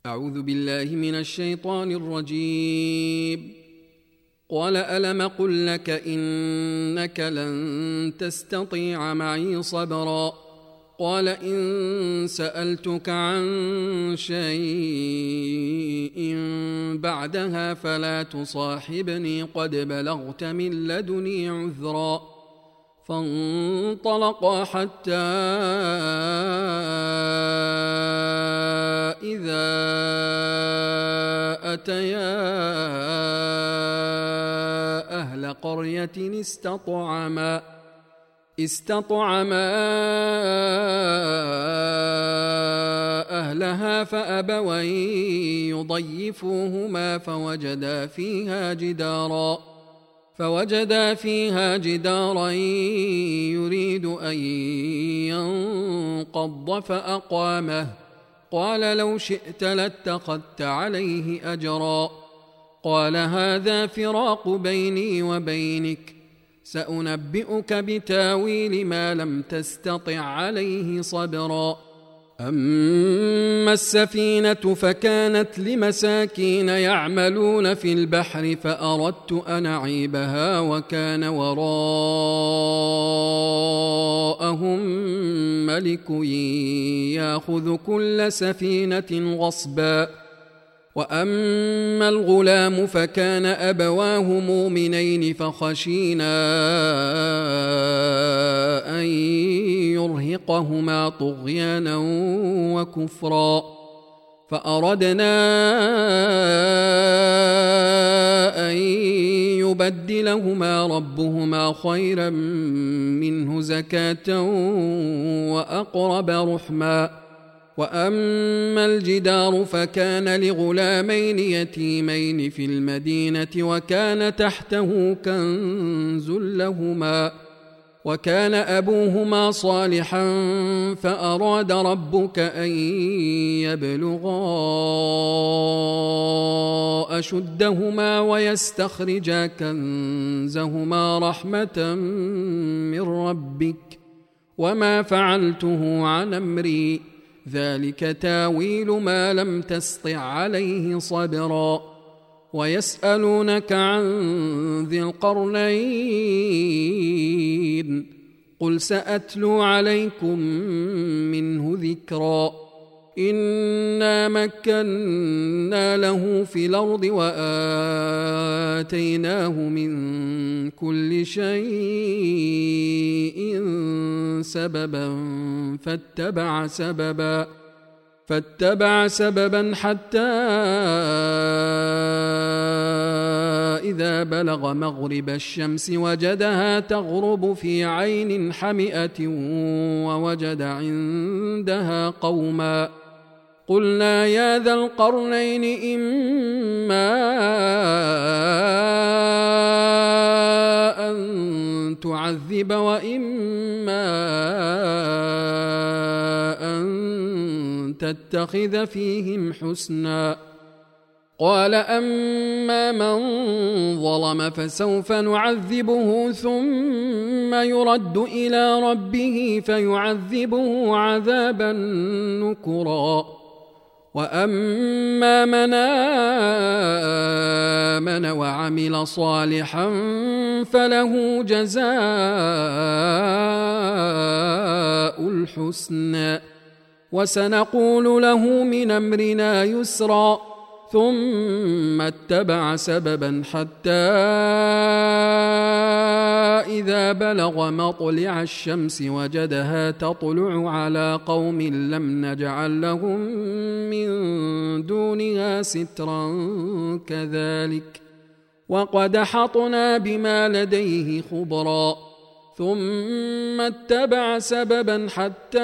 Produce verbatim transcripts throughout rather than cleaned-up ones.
أعوذ بالله من الشيطان الرجيم. قال ألم قل لك إنك لن تستطيع معي صبرا. قال إن سألتك عن شيء بعدها فلا تصاحبني قد بلغت من لدني عذرا. فانطلقا حتى إذا أتيا أهل قرية استطعما استطعما أهلها فأبوا أن يضيفوهما فوجدا فيها جدارا فوجدا فيها جدارا يريد أن ينقض فأقامه. قال لو شئت لاتخذت عليه أجرا. قال هذا فراق بيني وبينك، سأنبئك بتاويل ما لم تستطع عليه صبرا. أما السفينة فكانت لمساكين يعملون في البحر فأردت أن أعيبها وكان وراءهم ملك يأخذ كل سفينة غصبا. وأما الغلام فكان أبواه مؤمنين فخشينا أن يرهقهما طغيانا وكفرا. فأردنا أن يبدلهما ربهما خيرا منه زكاة وأقرب رحما. وأما الجدار فكان لغلامين يتيمين في المدينة وكان تحته كنز لهما وكان أبوهما صالحا فأراد ربك أن يبلغا أشدهما ويستخرجا كنزهما رحمة من ربك وما فعلته عن أمري ذلك تاويل ما لم تسطع عليه صبرا. ويسألونك عن ذي القرنين قل سأتلو عليكم منه ذكرا. إنا مكنا له في الأرض وآتيناه من كل شيء سببا فاتبع سببا فاتبع سببا حتى إذا بلغ مغرب الشمس وجدها تغرب في عين حمئة ووجد عندها قوما. قلنا يا ذا القرنين إما أن تعذب وإما أن تتخذ فيهم حسنا. قال أما من ظلم فسوف نعذبه ثم يرد إلى ربه فيعذبه عذابا نكرا. وأما من آمن وعمل صالحا فله جزاء الحسنى وسنقول له من أمرنا يسرا. ثم اتبع سببا حتى إذا بلغ مطلع الشمس وجدها تطلع على قوم لم نجعل لهم من دونها سترا كذلك وقد حطنا بما لديه خبرا. ثم اتبع سببا حتى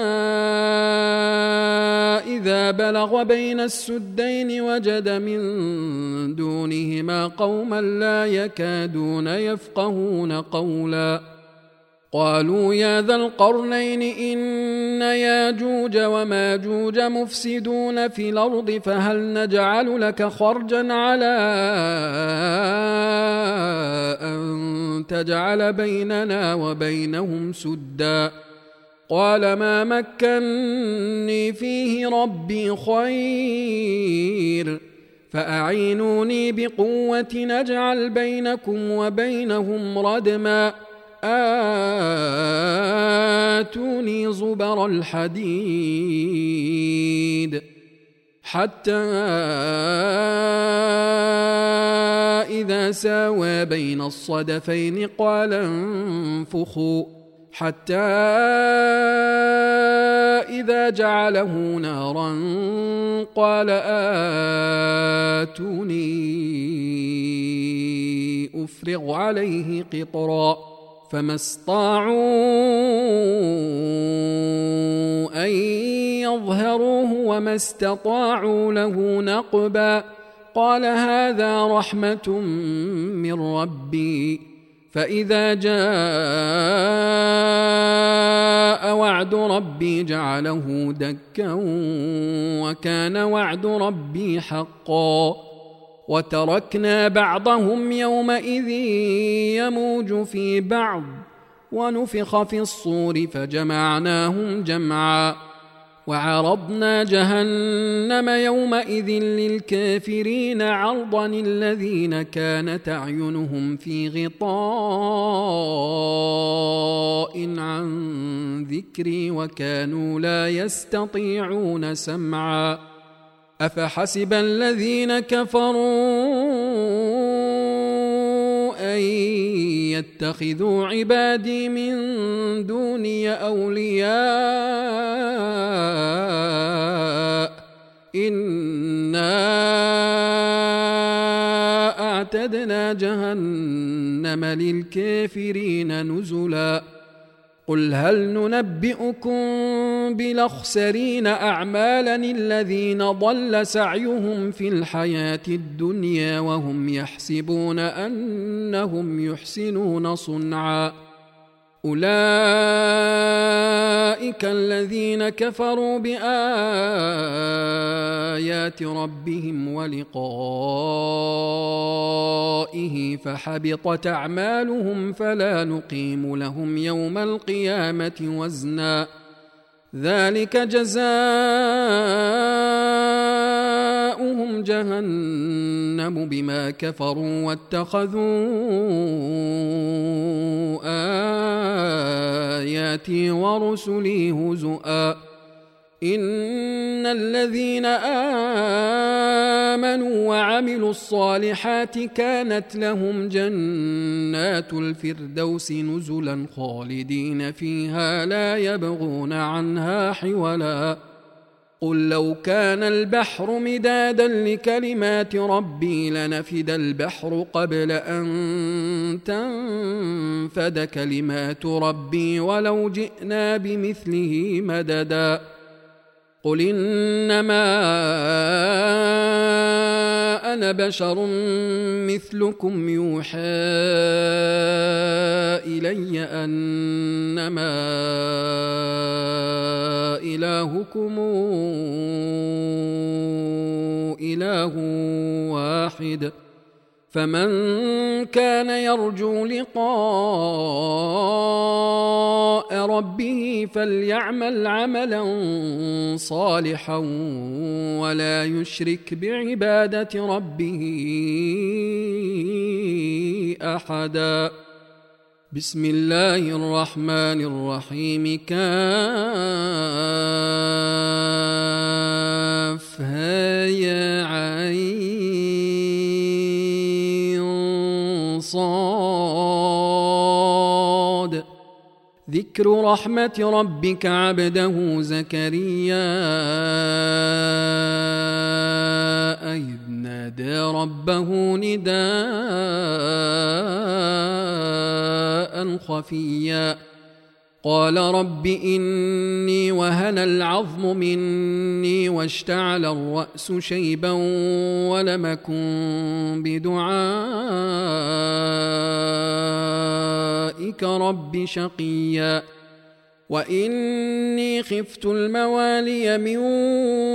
إذا بلغ بين السدين وجد من دونهما قوما لا يكادون يفقهون قولا. قالوا يا ذا القرنين إن ياجوج وماجوج مفسدون في الأرض فهل نجعل لك خرجا على أن تجعل بيننا وبينهم سدا قال ما مكني فيه ربي خير فأعينوني بقوة نجعل بينكم وبينهم ردما آتوني زبر الحديد حتى إذا ساوى بين الصدفين قال انفخوا حتى إذا جعله نارا قال آتوني أفرغ عليه قطرا فما استطاعوا أن يظهروه وما استطاعوا له نقبا قال هذا رحمة من ربي فإذا جاء وعد ربي جعله دكا وكان وعد ربي حقا وتركنا بعضهم يومئذ يموج في بعض ونفخ في الصور فجمعناهم جمعا وعرضنا جهنم يومئذ للكافرين عرضا الذين كانت أعينهم في غطاء عن ذكري وكانوا لا يستطيعون سمعا أفحسب الذين كفروا أن يتخذوا عبادي من دوني أولياء إنا أعتدنا جهنم للكافرين نزلا قل هل ننبئكم بالأخسرين أعمالا الذين ضل سعيهم في الحياة الدنيا وهم يحسبون أنهم يحسنون صنعا أولئك الذين كفروا بآيات ربهم ولقائه فحبطت أعمالهم فلا نقيم لهم يوم القيامة وزنا ذلك جزاؤهم جهنم بما كفروا واتخذوا آياتي ورسلي هزؤا إن الذين آمنوا وعملوا الصالحات كانت لهم جنات الفردوس نزلا خالدين فيها لا يبغون عنها حولا قل لو كان البحر مدادا لكلمات ربي لنفد البحر قبل أن تنفد كلمات ربي ولو جئنا بمثله مددا قل إنما أنا بشر مثلكم يوحى إلي أنما إلهكم إله واحد فمن كان يرجو لقاء ربه فليعمل عملا صالحا ولا يشرك بعبادة ربه أحدا بسم الله الرحمن الرحيم كافها يا عين صاد ذكر رحمة ربك عبده زكريا إذ نادى ربه نداء خفيا قال رب إني وهن العظم مني واشتعل الرأس شيبا ولم أكن بدعائك رب شقيا وإني خفت الموالي من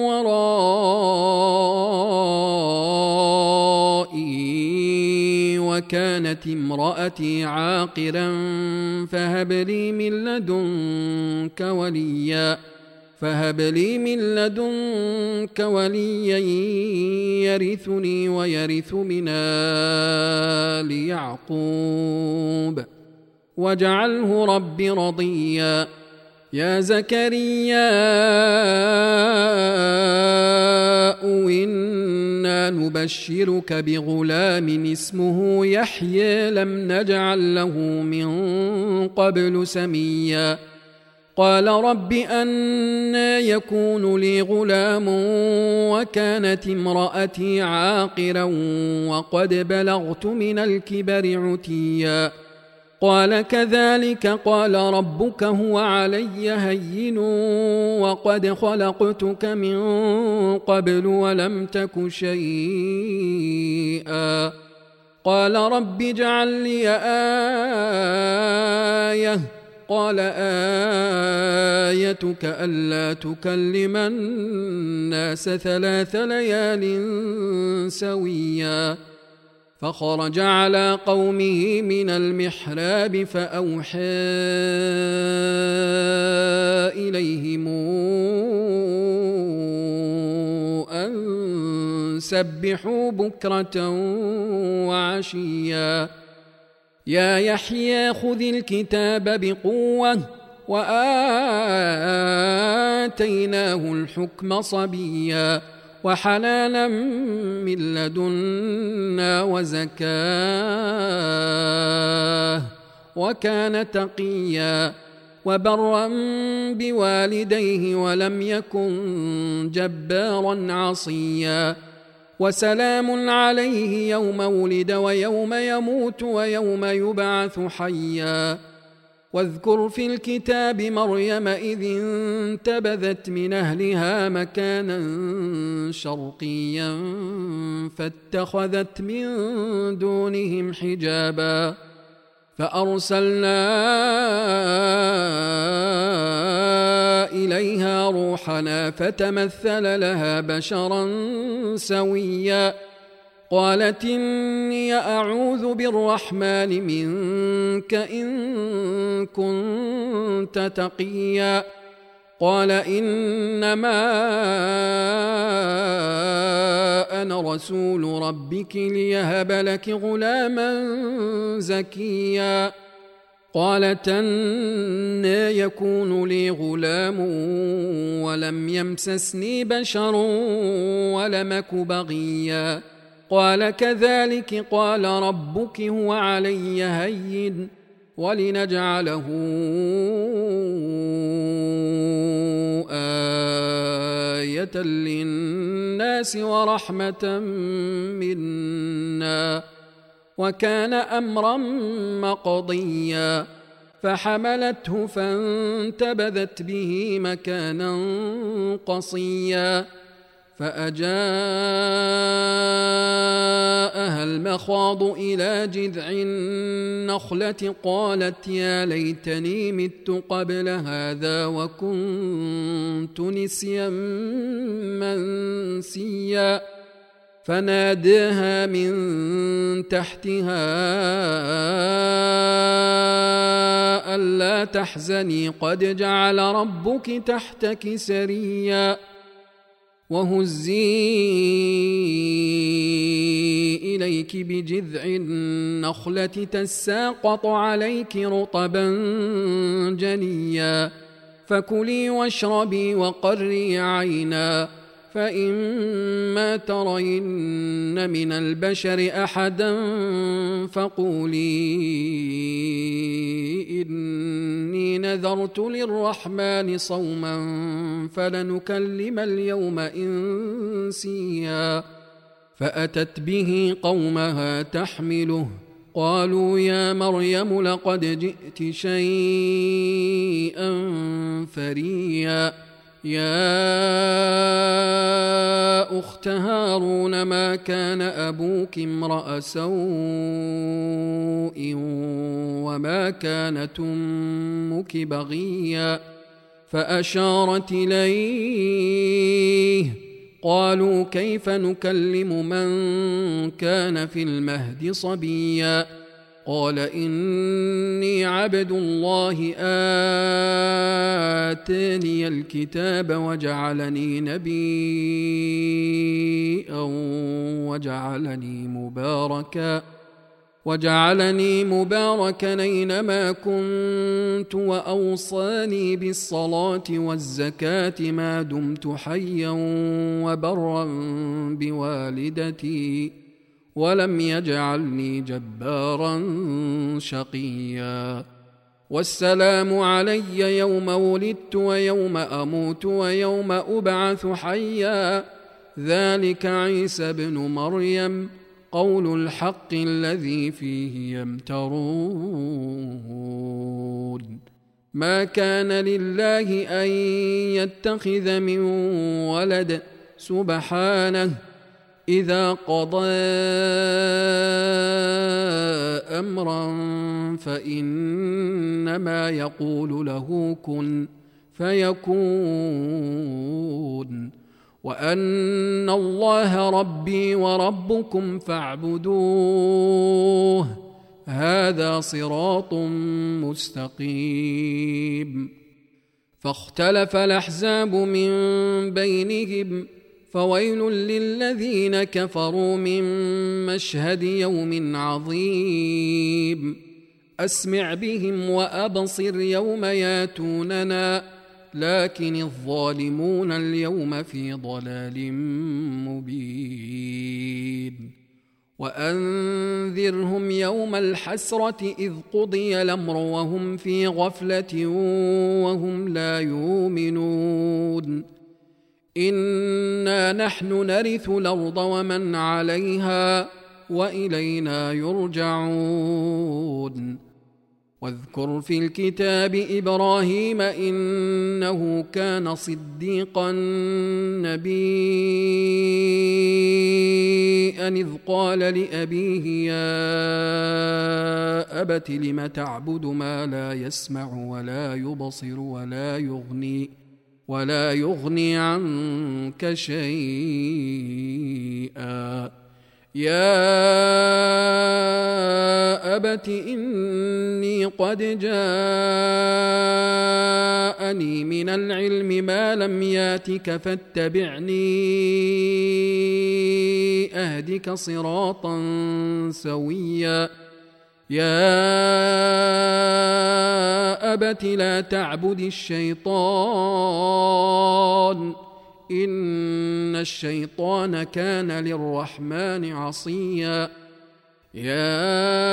ورائي وكانت امرأتي عاقرا فهب لي من لدنك وليا فهب لي من لدنك وليا يرثني ويرث من آل يعقوب واجعله رب رضيا يا زكريا إنا نبشرك بغلام اسمه يحيى لم نجعل له من قبل سميا قال رب أنى يكون لي غلام وكانت امرأتي عاقرا وقد بلغت من الكبر عتيا قال كذلك قال ربك هو علي هين وقد خلقتك من قبل ولم تك شيئا قال رب اجعل لي آية قال آيتك ألا تكلم الناس ثلاث ليال سويا فخرج على قومه من المحراب فأوحى إليهم أن سبحوا بكرة وعشيا يا يحيى خذ الكتاب بقوة وآتيناه الحكم صبيا وحنانا من لدنا وزكاه وكان تقيا وبرا بوالديه ولم يكن جبارا عصيا وسلام عليه يوم ولد ويوم يموت ويوم يبعث حيا واذكر في الكتاب مريم إذ انتبذت من أهلها مكانا شرقيا فاتخذت من دونهم حجابا فأرسلنا إليها روحنا فتمثل لها بشرا سويا قالت إني أعوذ بالرحمن منك إن كنت تقيا قال إنما أنا رسول ربك ليهب لك غلاما زكيا قالت أنى يكون لي غلام ولم يمسسني بشر ولمك بغيا قال كذلك قال ربك هو علي هين ولنجعله آية للناس ورحمة منا وكان أمرا مقضيا فحملته فانتبذت به مكانا قصيا فأجاءها المخاض إلى جذع النخلة قالت يا ليتني مت قبل هذا وكنت نسيا منسيا فناداها من تحتها ألا تحزني قد جعل ربك تحتك سريا وهزي إليك بجذع النخلة تساقط عليك رطبا جنيا فكلي واشربي وقري عينا فإما ترين من البشر أحدا فقولي إني نذرت للرحمن صوما فلنكلم اليوم إنسيا فأتت به قومها تحمله قالوا يا مريم لقد جئت شيئا فريا يا أخت هارون ما كان أبوك امرأ سوء وما كانت أمك بغيا فأشارت إليه قالوا كيف نكلم من كان في المهد صبيا قال إني عبد الله آتاني الكتاب وجعلني نبيا وجعلني مباركا وجعلني مباركا أينما كنت وأوصاني بالصلاة والزكاة ما دمت حيا وبرا بوالدتي ولم يجعلني جبارا شقيا والسلام علي يوم ولدت ويوم أموت ويوم أبعث حيا ذلك عيسى ابن مريم قول الحق الذي فيه يمترون ما كان لله أن يتخذ من ولد سبحانه إذا قضى أمرا فإنما يقول له كن فيكون وأن الله ربي وربكم فاعبدوه هذا صراط مستقيم فاختلف الأحزاب من بينهم فويل للذين كفروا من مشهد يوم عظيم أسمع بهم وأبصر يوم ياتوننا لكن الظالمون اليوم في ضلال مبين وأنذرهم يوم الحسرة إذ قضي الأمر وهم في غفلة وهم لا يؤمنون إنا نحن نرث الأرض ومن عليها وإلينا يرجعون واذكر في الكتاب إبراهيم إنه كان صديقا نبيا إذ قال لأبيه يا أبت لم تعبد ما لا يسمع ولا يبصر ولا يغني ولا يغني عنك شيئا يا أبت إني قد جاءني من العلم ما لم ياتك فاتبعني أهدك صراطا سويا يا أبت لا تعبد الشيطان إن الشيطان كان للرحمن عصيا يا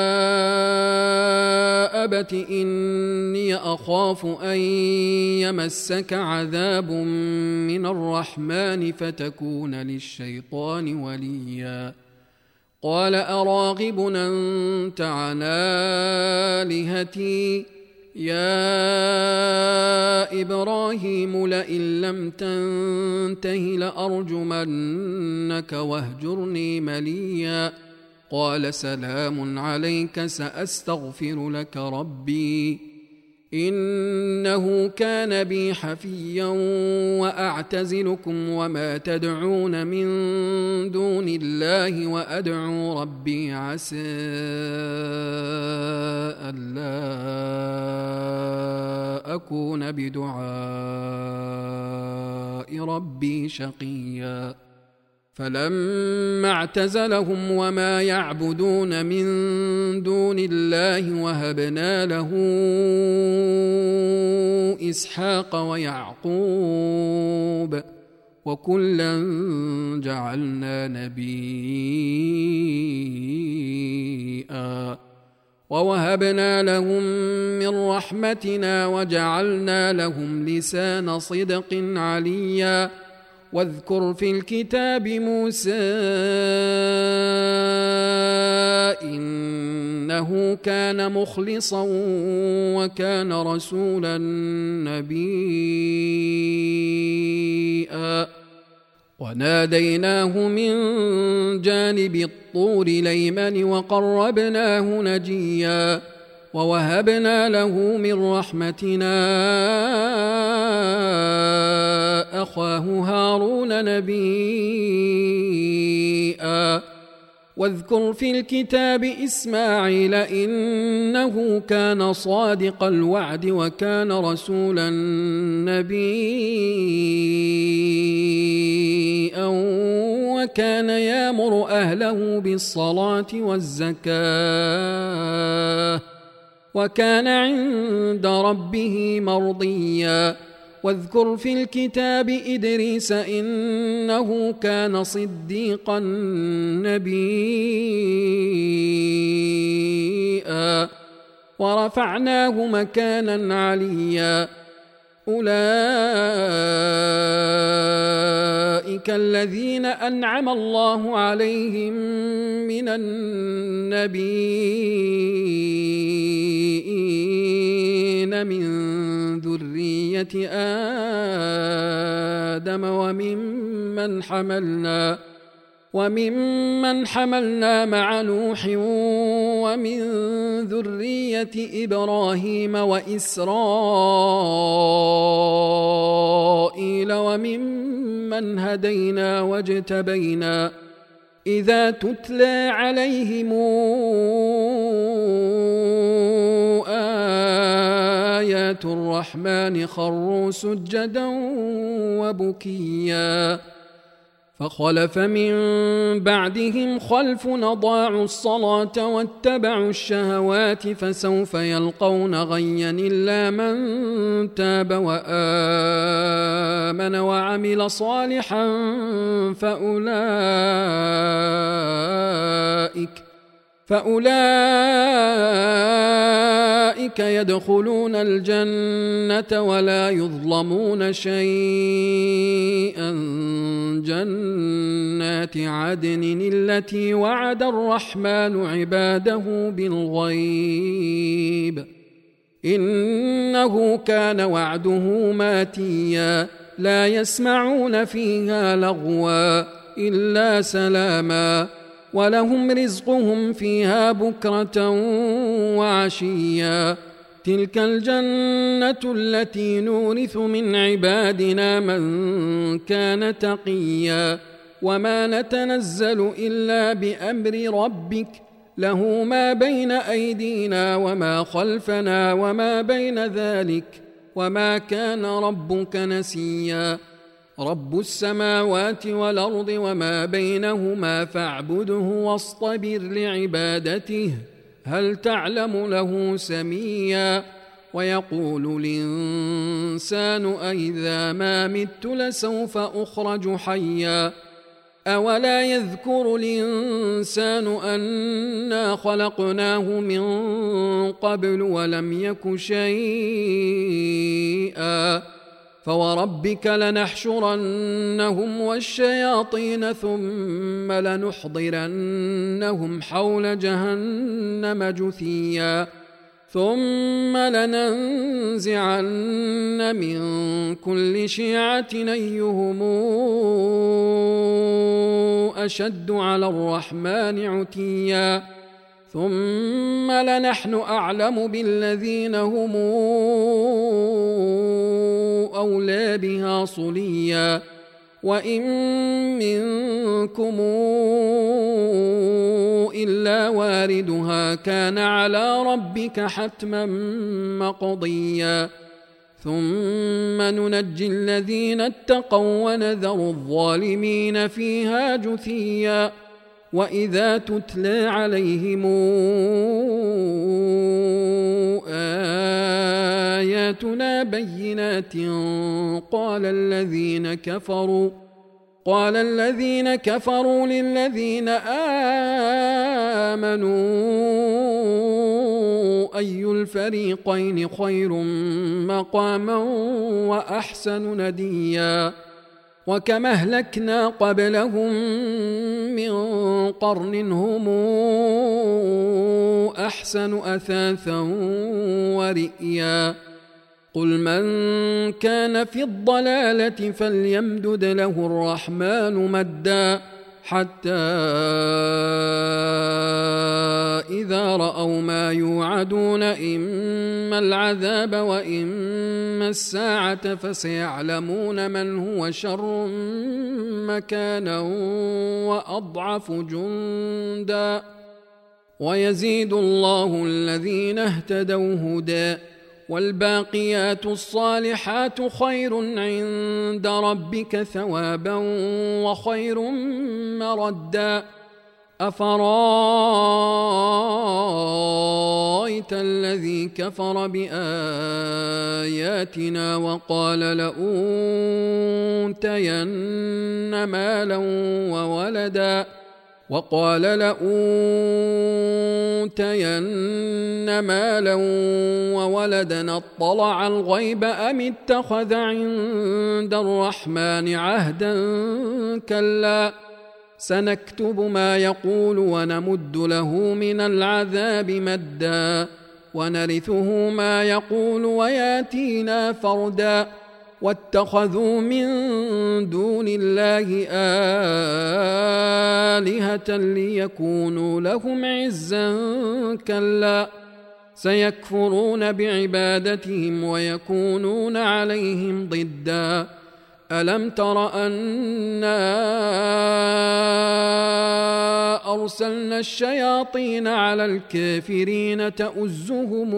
أبت إني أخاف أن يمسك عذاب من الرحمن فتكون للشيطان وليا قال أراغب أنت عن آلهتي يا إبراهيم لئن لم تنته لأرجمنك واهجرني مليا قال سلام عليك سأستغفر لك ربي إنه كان بي حفيا وأعتزلكم وما تدعون من دون الله وأدعو ربي عسى ألا أكون بدعاء ربي شقيا فلما اعتزلهم وما يعبدون من دون الله وهبنا له إسحاق ويعقوب وكلا جعلنا نبيا ووهبنا لهم من رحمتنا وجعلنا لهم لسان صدق عليا واذكر في الكتاب موسى إنه كان مخلصا وكان رسولا نبيا وناديناه من جانب الطور الأيمن وقربناه نجيا ووهبنا له من رحمتنا أخاه هارون نبيئا واذكر في الكتاب إسماعيل إنه كان صادق الوعد وكان رسولا نبيا وكان يأمر أهله بالصلاة والزكاة وكان عند ربه مرضيا واذكر في الكتاب إدريس إنه كان صديقا نبيا ورفعناه مكانا عليا أولئك الذين أنعم الله عليهم من النبيين من ذرية آدم وممن حملنا وممن حملنا مع نوح ومن ذرية إبراهيم وإسرائيل وممن هدينا واجتبينا إذا تتلى عليهم آيات الرحمن خروا سجدا وبكيا فخلف من بعدهم خلف أضاعوا الصلاة واتبعوا الشهوات فسوف يلقون غيا إلا من تاب وآمن وعمل صالحا فأولئك فأولئك يدخلون الجنة ولا يظلمون شيئا جنات عدن التي وعد الرحمن عباده بالغيب إنه كان وعده ماتيا لا يسمعون فيها لغوا إلا سلاما ولهم رزقهم فيها بكرة وعشيا تلك الجنة التي نورث من عبادنا من كان تقيا وما نتنزل إلا بأمر ربك له ما بين أيدينا وما خلفنا وما بين ذلك وما كان ربك نسيا رب السماوات والأرض وما بينهما فاعبده واصطبر لعبادته هل تعلم له سميا ويقول الإنسان أإذا ما مت لسوف أخرج حيا أولا يذكر الإنسان أنا خلقناه من قبل ولم يك شيئا فوربك لنحشرنهم والشياطين ثم لنحضرنهم حول جهنم جثيا ثم لننزعن من كل شيعة أيهم أشد على الرحمن عتيا ثم لنحن أعلم بالذين هم أولى بها صليا وإن منكم إلا واردها كان على ربك حتما مقضيا ثم ننجي الذين اتقوا ونذر الظالمين فيها جثيا وإذا تتلى عليهم آياتنا بينات قال الذين كفروا قال الذين كفروا للذين آمنوا أي الفريقين خير مقاما وأحسن نديا وكم أهلكنا قبلهم من قرن هم أحسن أثاثا ورئيا قل من كان في الضلالة فليمدد له الرحمن مدا حتى إذا رأوا ما يوعدون إما العذاب وإما الساعة فسيعلمون من هو شر مكانا وأضعف جندا ويزيد الله الذين اهتدوا هدى والباقيات الصالحات خير عند ربك ثوابا وخير مردا أفرأيت الذي كفر بآياتنا وقال لأوتين مالا وولدا وقال لأوتين مالا وولدا اطلع الغيب أم اتخذ عند الرحمن عهدا كلا سنكتب ما يقول ونمد له من العذاب مدا ونرثه ما يقول وياتينا فردا واتخذوا من دون الله آلهة ليكونوا لهم عزا كلا سيكفرون بعبادتهم ويكونون عليهم ضدا ألم تر أنا أرسلنا الشياطين على الكافرين تؤزهم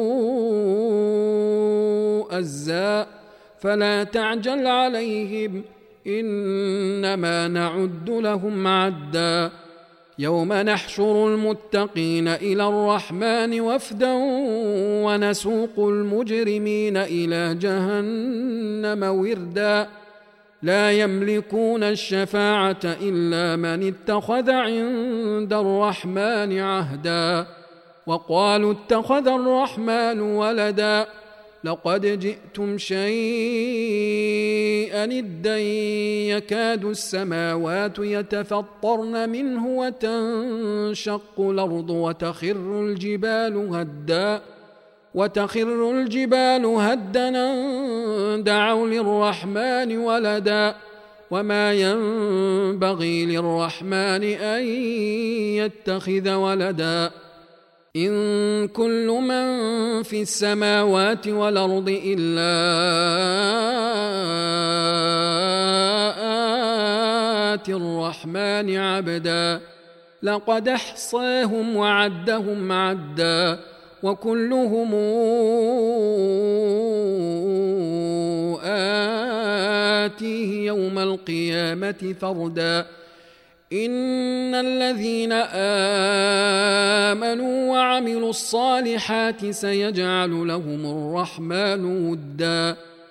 أزا فلا تعجل عليهم إنما نعد لهم عدا يوم نحشر المتقين إلى الرحمن وفدا ونسوق المجرمين إلى جهنم وردا لا يملكون الشفاعة إلا من اتخذ عند الرحمن عهدا وقالوا اتخذ الرحمن ولدا لقد جئتم شيئا إدا يكاد السماوات يتفطرن منه وتنشق الأرض وتخر الجبال هدا وتخر الجبال هدا دعوا للرحمن ولدا وما ينبغي للرحمن أن يتخذ ولدا إن كل من في السماوات والأرض إلا آتي الرحمن عبدا لقد أحصاهم وعدهم عدا وكلهم آتيه يوم القيامة فردا إن الذين آمنوا وعملوا الصالحات سيجعل لهم الرحمن ودا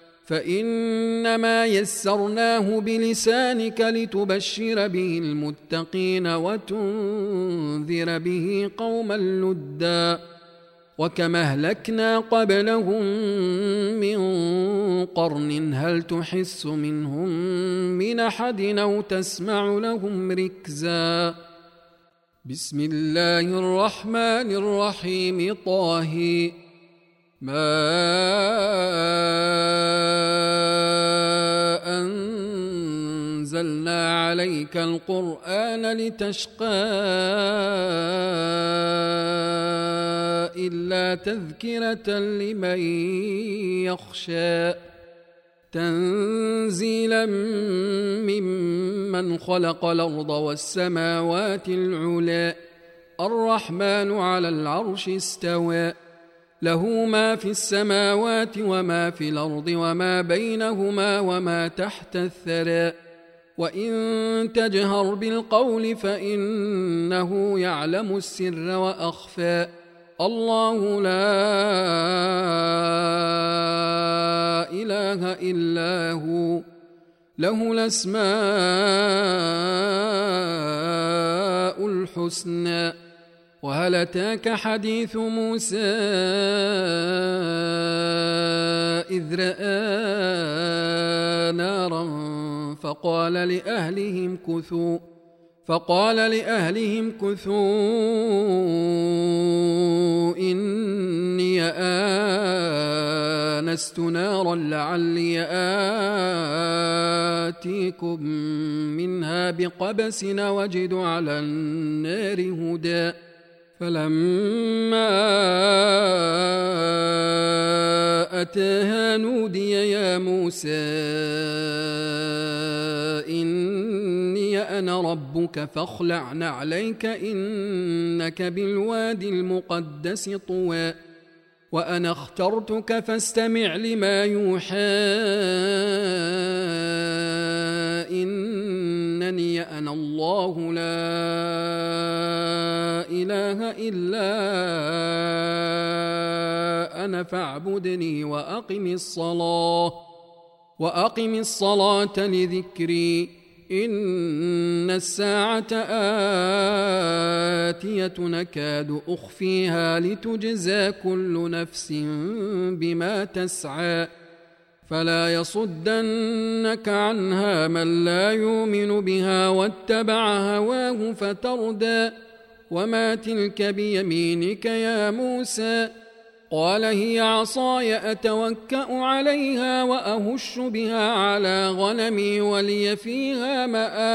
فإنما يسرناه بلسانك لتبشر به المتقين وتنذر به قوما لدا وكما أهلكنا قبلهم من قرن هل تحس منهم من أحد أو تسمع لهم ركزا بسم الله الرحمن الرحيم طه ما أنزلنا عليك القرآن لتشقى إلا تذكرة لمن يخشى تنزيلا ممن خلق الأرض والسماوات العلى الرحمن على العرش استوى له ما في السماوات وما في الأرض وما بينهما وما تحت الثرى وإن تجهر بالقول فإنه يعلم السر وأخفى الله لا إله إلا هو له الأسماء الحسنى وهل أتاك حديث موسى إذ رأى نارا فقال لأهلهم كثوا فقال لأهلهم كثوا إني آنست نارا لعلي آتيكم منها بقبس وجد على النار هدى فلما أتاها نودي يا موسى إني أنا ربك فاخلع نعليك إنك بالوادي المقدس طوى وأنا اخترتك فاستمع لما يوحى إنني أنا الله لا إله إلا أنا فاعبدني وأقم الصلاة وأقم الصلاة لذكري إن الساعة آتية نكاد أخفيها لتجزى كل نفس بما تسعى فلا يصدنك عنها من لا يؤمن بها واتبع هواه فتردى وما تلك بيمينك يا موسى قال هي عصاي أتوكأ عليها وأهش بها على غنمي ولي فيها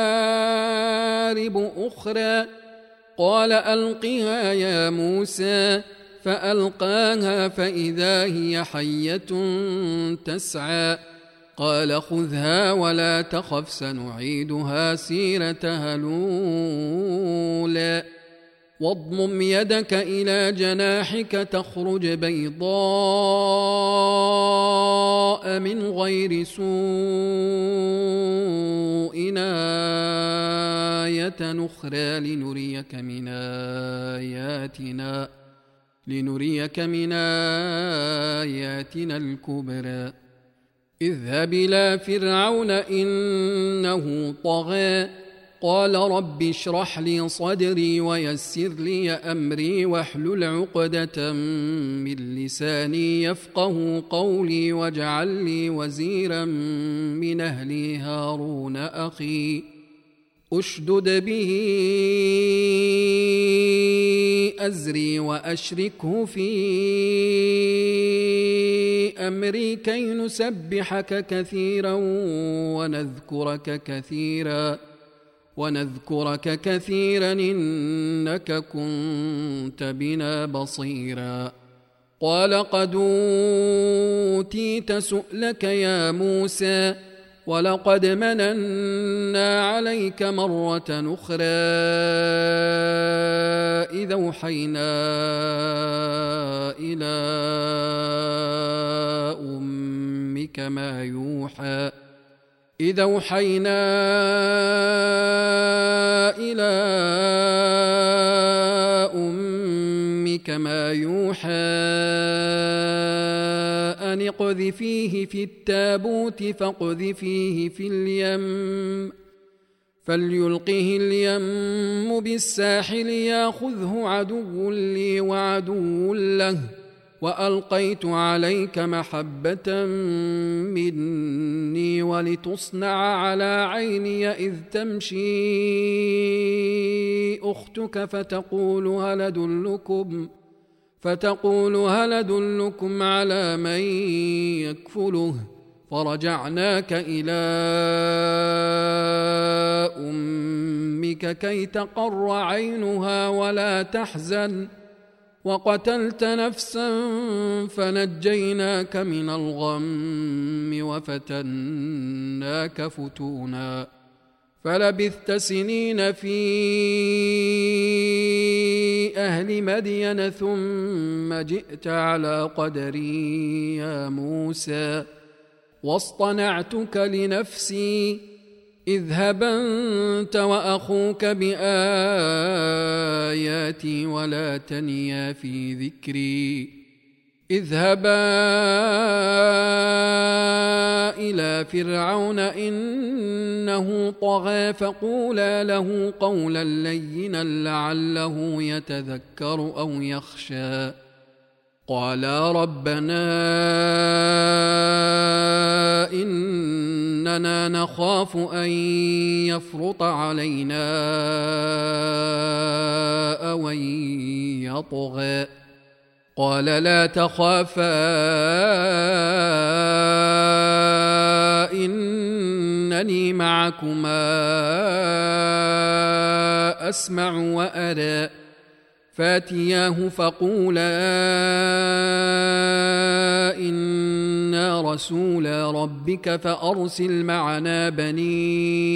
مآرب أخرى قال ألقها يا موسى فألقاها فإذا هي حية تسعى قال خذها ولا تخف سنعيدها سيرتها الأولى واضمم يدك إلى جناحك تخرج بيضاء من غير سوء آية أخرى لنريك من آياتنا لنريك من آياتنا الكبرى اذهب إلى فرعون إنه طغى قال رب اشرح لي صدري ويسر لي أمري واحلل عقدة من لساني يفقه قولي واجعل لي وزيرا من أهلي هارون أخي أشدد به أزري وأشركه في أمري كي نسبحك كثيرا ونذكرك كثيرا ونذكرك كثيرا إنك كنت بنا بصيرا قال قد أوتيت سؤلك يا موسى ولقد مننا عليك مرة أخرى إذا أوحينا إلى أمك ما يوحى إذا أوحينا إلى أمك ما يوحى أن اقذفيه في التابوت فاقذفيه في اليم فليلقه اليم بالساحل ياخذه عدو لي وعدو له وألقيت عليك محبة مني ولتصنع على عيني إذ تمشي أختك فتقول هل أدلكم فتقول هل أدلكم على من يكفله فرجعناك إلى أمك كي تقر عينها ولا تحزن وقتلت نفسا فنجيناك من الغم وفتناك فتونا فلبثت سنين في أهل مدين ثم جئت على قدري يا موسى واصطنعتك لنفسي اذهب أنت وأخوك بآياتي ولا تنيا في ذكري اذهبا إلى فرعون إنه طغى فقولا له قولا لينا لعله يتذكر أو يخشى قالا ربنا إننا نخاف أن يفرط علينا أو أن يطغى قال لا تخافا إنني معكما أسمع وأرى فاتياه فقولا إنا رسولا ربك فأرسل معنا بني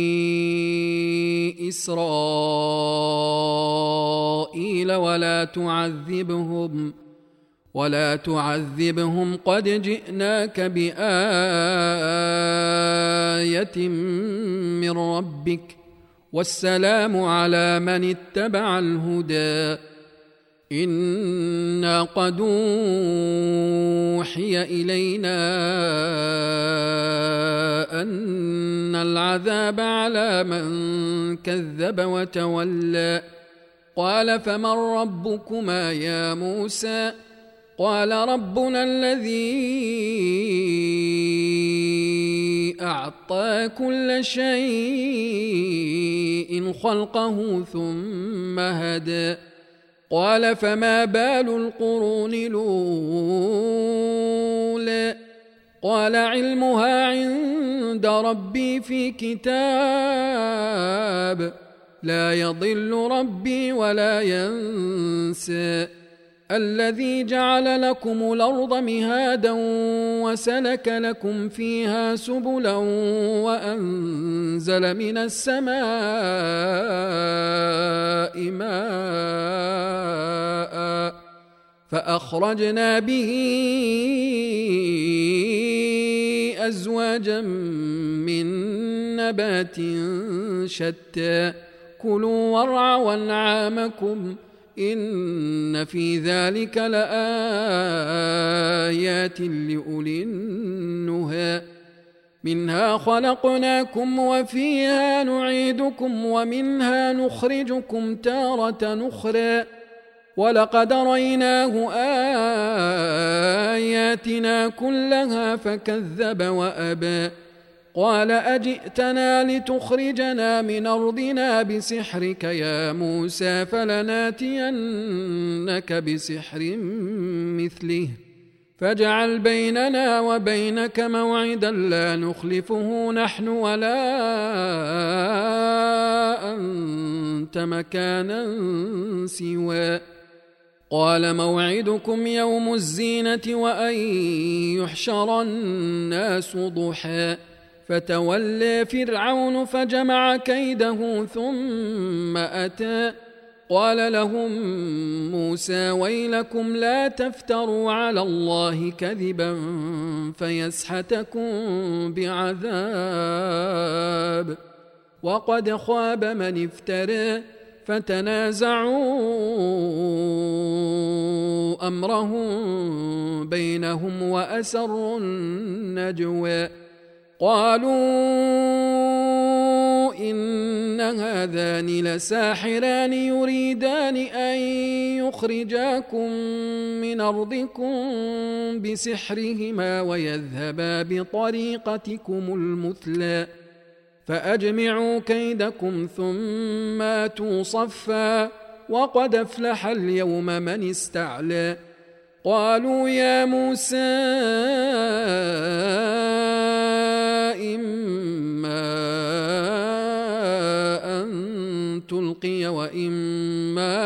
إسرائيل ولا تعذبهم ولا تعذبهم قد جئناك بآية من ربك والسلام على من اتبع الهدى إنا قد أوحي إلينا أن العذاب على من كذب وتولى قال فمن ربكما يا موسى قال ربنا الذي أعطى كل شيء خلقه ثم هدى قال فما بال القرون الأولى قال علمها عند ربي في كتاب لا يضل ربي ولا ينسى الذي جعل لكم الأرض مهادا وسلك لكم فيها سبلا وأنزل من السماء ماء فأخرجنا به أزواجا من نبات شتى كلوا وارعوا أنعامكم إن في ذلك لآيات لأولي النهى منها خلقناكم وفيها نعيدكم ومنها نخرجكم تارة أخرى ولقد رأيناه آياتنا كلها فكذب وأبى قال أجئتنا لتخرجنا من أرضنا بسحرك يا موسى فلناتينك بسحر مثله فاجعل بيننا وبينك موعدا لا نخلفه نحن ولا أنت مكانا سوى قال موعدكم يوم الزينة وأن يحشر الناس ضحى فتولى فرعون فجمع كيده ثم أتى قال لهم موسى ويلكم لا تفتروا على الله كذبا فيسحتكم بعذاب وقد خاب من افترى فتنازعوا أمرهم بينهم وأسروا النجوى قالوا إن هذان لساحران يريدان أن يخرجاكم من أرضكم بسحرهما ويذهبا بطريقتكم المثلى فأجمعوا كيدكم ثم آتوا صفا وقد أفلح اليوم من استعلى قالوا يا موسى إما أن تلقي وإما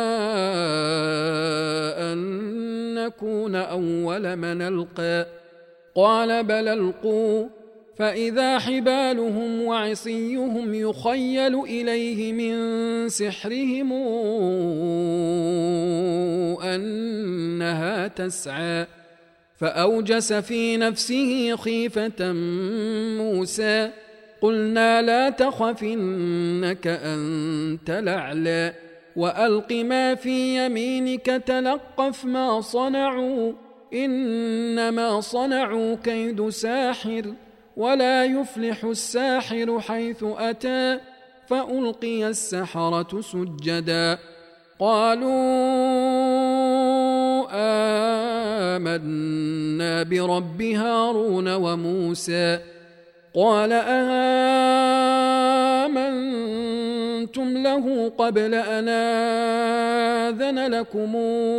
أن نكون أول من ألقى قال بل ألقوا فإذا حبالهم وعصيهم يخيل إليه من سحرهم أنها تسعى فأوجس في نفسه خيفة موسى قلنا لا تخف إنك أنت الأعلى وألق ما في يمينك تلقف ما صنعوا إنما صنعوا كيد ساحر ولا يفلح الساحر حيث أتى فألقي السحرة سجدا قالوا آمنا برب هارون وموسى قال آمنتم قلتم له قبل أن آذن لكم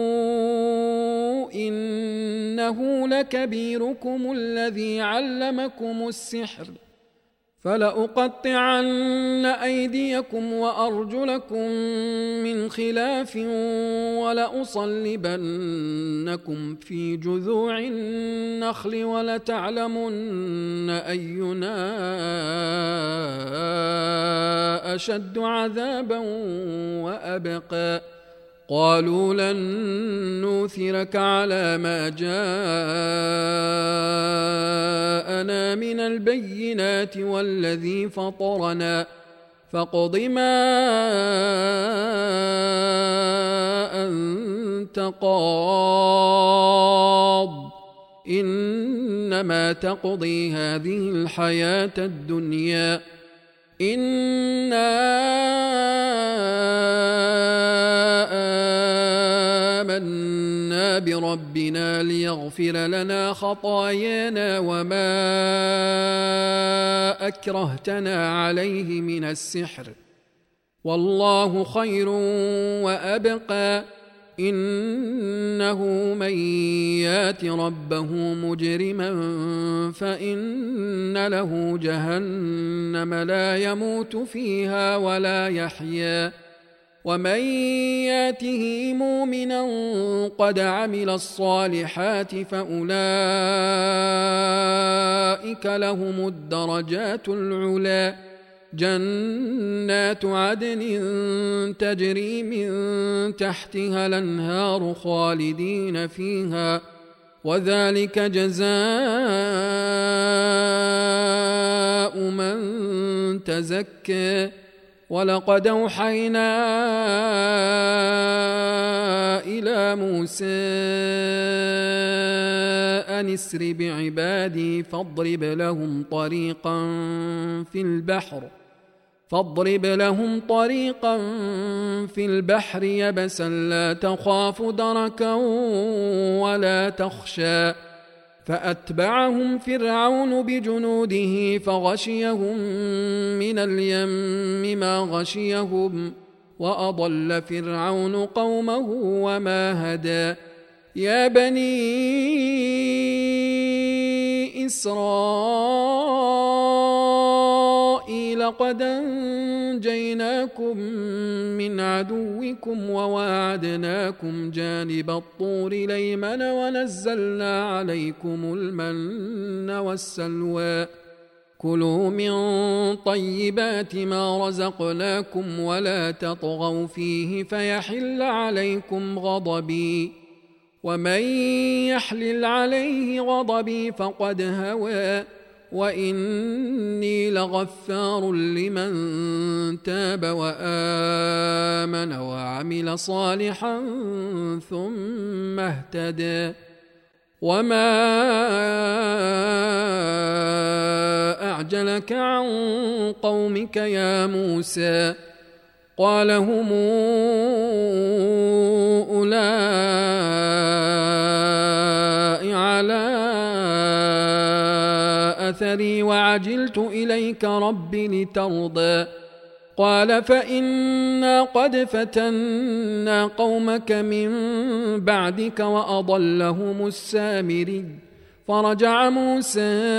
إنه لكبيركم الذي علمكم السحر فلأقطعن أيديكم وأرجلكم من خلاف ولأصلبنكم في جذوع النخل ولتعلمن أينا أشد عذابا وأبقى قالوا لن نوثرك على ما جاءنا من البينات والذي فطرنا فاقض ما أنت قاض إنما تقضي هذه الحياة الدنيا إنا آمنا بربنا ليغفر لنا خطايانا وما أكرهتنا عليه من السحر والله خير وأبقى إنه من يات ربه مجرما فإن له جهنم لا يموت فيها ولا يحيا ومن ياته مؤمنا قد عمل الصالحات فأولئك لهم الدرجات العلى جنات عدن تجري من تحتها الأنهار خالدين فيها وذلك جزاء من تزكى ولقد أوحينا إلى موسى أن اسر بعبادي فاضرب لهم طريقا في البحر فاضرب لهم طريقا في البحر يبسا لا تخاف دركا ولا تخشى فأتبعهم فرعون بجنوده فغشيهم من اليم ما غشيهم وأضل فرعون قومه وما هدى يا بني إسرائيل قد أنجيناكم من عدوكم وواعدناكم جانب الطور الأيمن ونزلنا عليكم المن والسلوى كلوا من طيبات ما رزقناكم ولا تطغوا فيه فيحل عليكم غضبي ومن يحلل عليه غضبي فقد هوى وإني لغفار لمن تاب وآمن وعمل صالحا ثم اهتدى وما أعجلك عن قومك يا موسى قال هم أولئك على أثري وعجلت إليك رب لترضى قال فإنا قد فتنا قومك من بعدك وأضلهم السامري فرجع موسى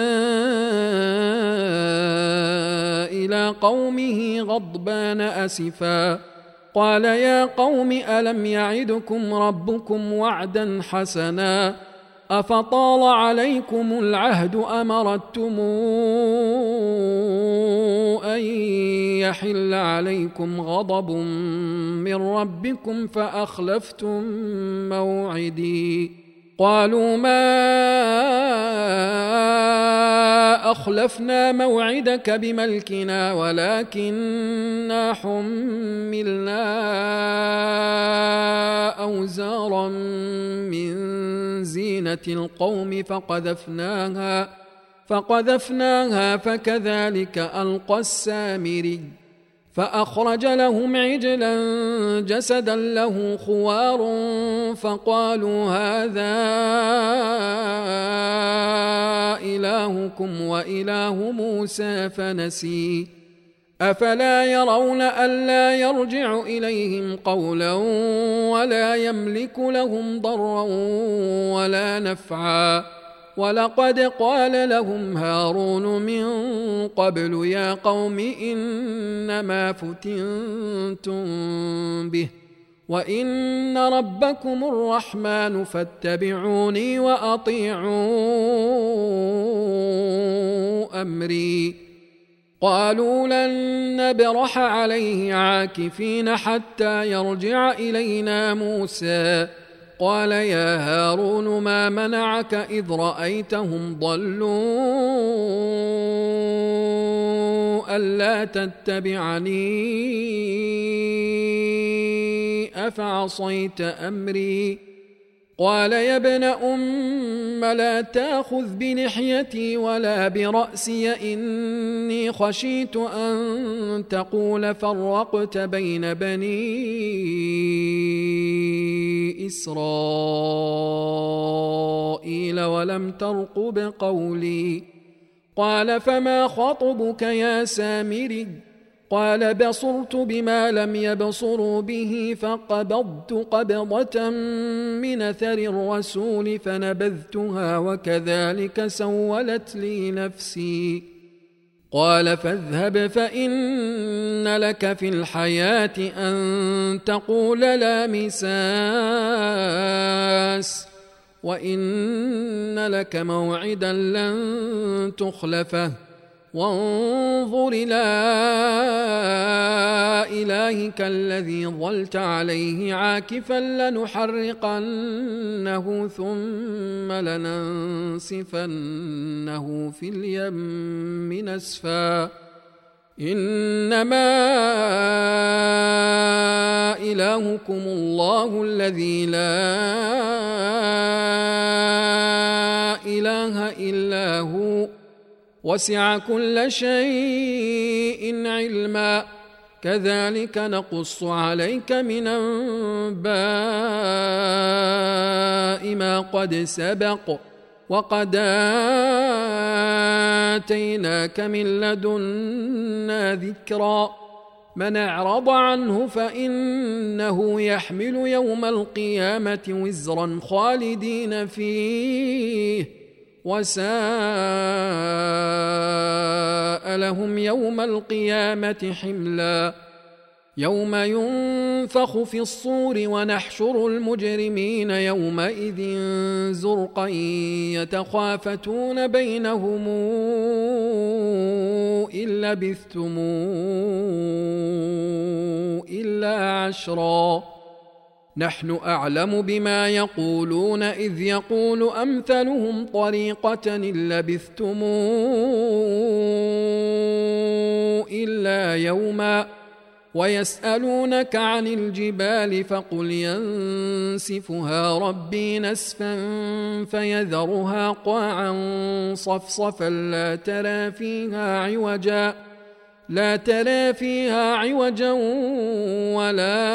إلى قومه غضبان أسفا قال يا قوم ألم يعدكم ربكم وعدا حسنا أفطال عليكم العهد أم أردتم أن يحل عليكم غضب من ربكم فأخلفتم موعدي قالوا ما أخلفنا موعدك بملكنا ولكننا حملنا أوزارا من زينة القوم فقذفناها فقذفناها فكذلك ألقى السامري فأخرج لهم عجلا جسدا له خوار فقالوا هذا إلهكم وإله موسى فنسي أفلا يرون ألا يرجع إليهم قولا ولا يملك لهم ضرا ولا نفعا ولقد قال لهم هارون من قبل يا قوم إنما فتنتم به وإن ربكم الرحمن فاتبعوني وأطيعوا أمري قالوا لن نبرح عليه عاكفين حتى يرجع إلينا موسى قال يا هارون ما منعك إذ رأيتهم ضلوا ألا تتبعني أفعصيت أمري قال يا ابن أم لا تأخذ بلحيتي ولا برأسي إني خشيت أن تقول فرقت بين بني إسرائيل ولم ترقب قولي قال فما خطبك يا سامري قال بصرت بما لم يبصروا به فقبضت قبضة من أثر الرسول فنبذتها وكذلك سولت لي نفسي قال فاذهب فإن لك في الحياة أن تقول لا مساس وإن لك موعدا لن تخلفه وانظر إلى إلهك الذي ظلت عليه عاكفا لنحرقنه ثم لننسفنه في اليم نسفا إنما إلهكم الله الذي لا إله إلا هو وسع كل شيء علما كذلك نقص عليك من أنباء ما قد سبق وقد آتيناك من لدنا ذكرا من أعرض عنه فإنه يحمل يوم القيامة وزرا خالدين فيه وساء لهم يوم القيامة حملا يوم ينفخ في الصور ونحشر المجرمين يومئذ زرقا يتخافتون بينهم إن لبثتم إلا عشرا نحن أعلم بما يقولون إذ يقول أمثلهم طريقة إن لبثتم إلا يوما ويسألونك عن الجبال فقل ينسفها ربي نسفا فيذرها قاعا صفصفا لا ترى فيها عوجا لا ترى فيها عوجا ولا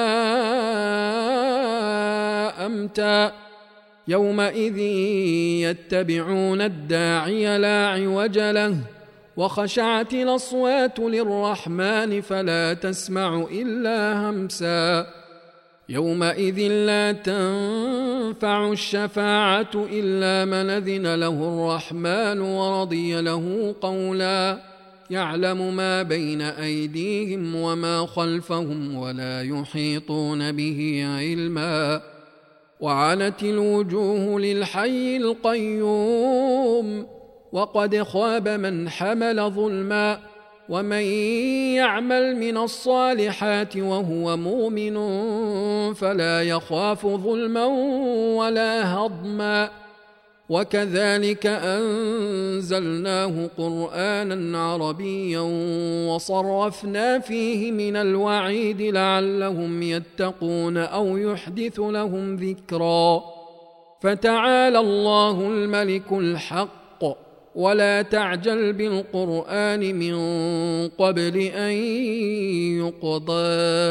أمتا يومئذ يتبعون الداعي لا عوج له وخشعت الأصوات للرحمن فلا تسمع إلا همسا يومئذ لا تنفع الشفاعة إلا من أذن له الرحمن ورضي له قولا يعلم ما بين أيديهم وما خلفهم ولا يحيطون به علما وعنت الوجوه للحي القيوم وقد خاب من حمل ظلما ومن يعمل من الصالحات وهو مؤمن فلا يخاف ظلما ولا هضما وكذلك أنزلناه قرآنا عربيا وصرفنا فيه من الوعيد لعلهم يتقون أو يحدث لهم ذكرا فتعالى الله الملك الحق ولا تعجل بالقرآن من قبل أن يقضى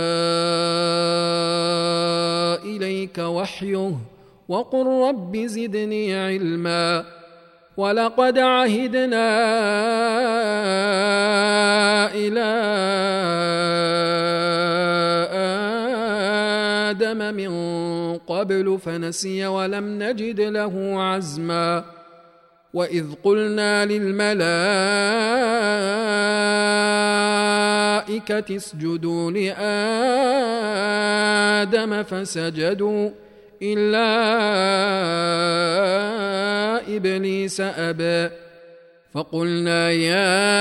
إليك وحيه وقل رب زدني علما ولقد عهدنا إلى آدم من قبل فنسي ولم نجد له عزما وإذ قلنا للملائكة اسجدوا لآدم فسجدوا إلا إبليس أبى فقلنا يا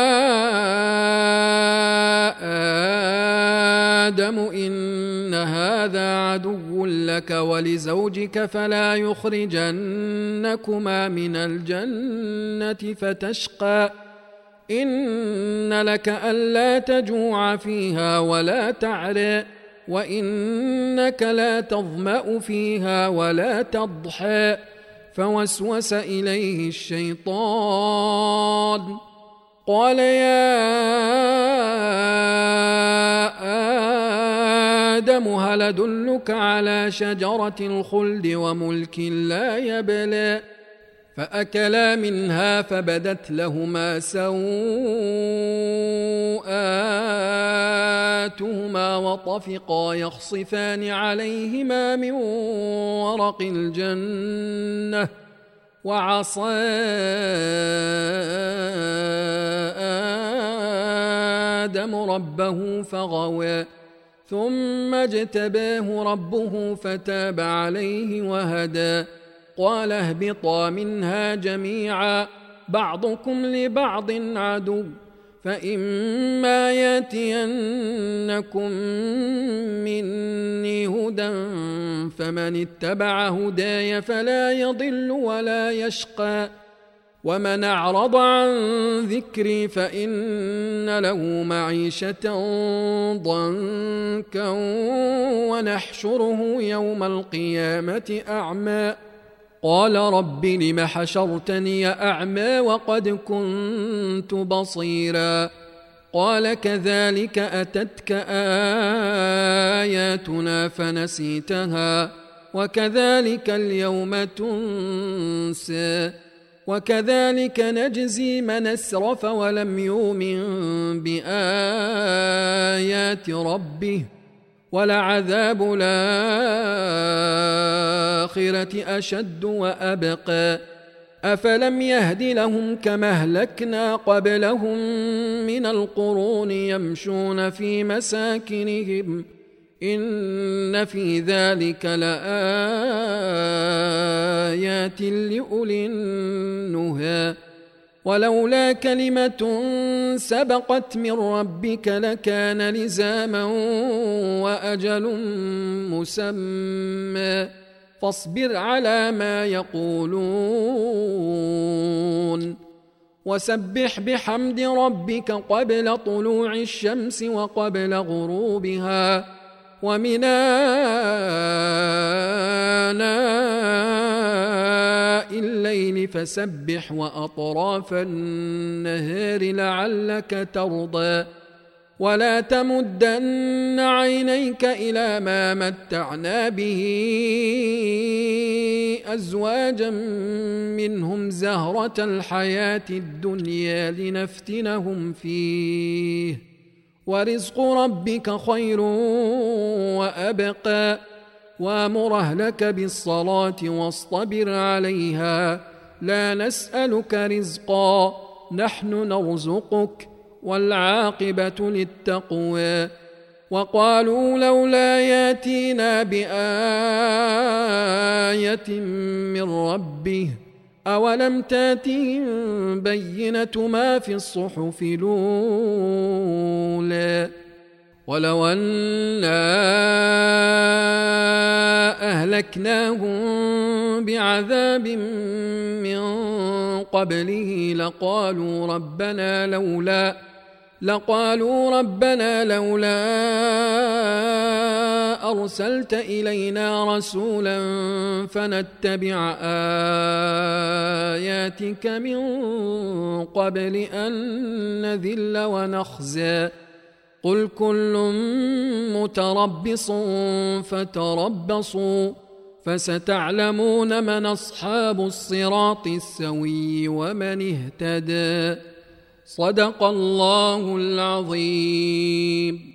آدم إن هذا عدو لك ولزوجك فلا يخرجنكما من الجنة فتشقى إن لك ألا تجوع فيها ولا تعرى وإنك لا تظمأ فيها ولا تضحى فوسوس إليه الشيطان قال يا آدم هل أدلك على شجرة الخلد وملك لا يبلى فأكلا منها فبدت لهما سوءاتهما وطفقا يخصفان عليهما من ورق الجنة وعصى آدم ربه فغوى ثم اجتباه ربه فتاب عليه وهدى قال اهبطا منها جميعا بعضكم لبعض عدو فإما ياتينكم مني هدى فمن اتبع هداي فلا يضل ولا يشقى ومن أعرض عن ذكري فإن له معيشة ضنكا ونحشره يوم القيامة أعمى قال رب لم حشرتني أعمى وقد كنت بصيرا قال كذلك أتتك آياتنا فنسيتها وكذلك اليوم تنسى وكذلك نجزي من أسرف ولم يؤمن بآيات ربه ولعذاب الآخرة أشد وأبقى أفلم يهد لهم كما أهلكنا قبلهم من القرون يمشون في مساكنهم إن في ذلك لآيات لأولي النهى ولولا كلمة سبقت من ربك لكان لزاما وأجل مسمى فاصبر على ما يقولون وسبح بحمد ربك قبل طلوع الشمس وقبل غروبها ومن آناء الليل فسبح وأطراف النهار لعلك ترضى ولا تمدن عينيك إلى ما متعنا به أزواجا منهم زهرة الحياة الدنيا لنفتنهم فيه ورزق ربك خير وأبقى وأمر أهلك بالصلاة واصطبر عليها لا نسألك رزقا نحن نرزقك والعاقبة للتقوى وقالوا لولا ياتينا بآية من ربه أولم تاتهم بينة ما في الصحف الأولى ولو أنا أهلكناهم بعذاب من قبله لقالوا ربنا لولا لقالوا ربنا لولا أرسلت إلينا رسولا فنتبع آياتك من قبل أن نذل ونخزى قل كل متربص فتربصوا فستعلمون من أصحاب الصراط السوي ومن اهتدى صدق الله العظيم.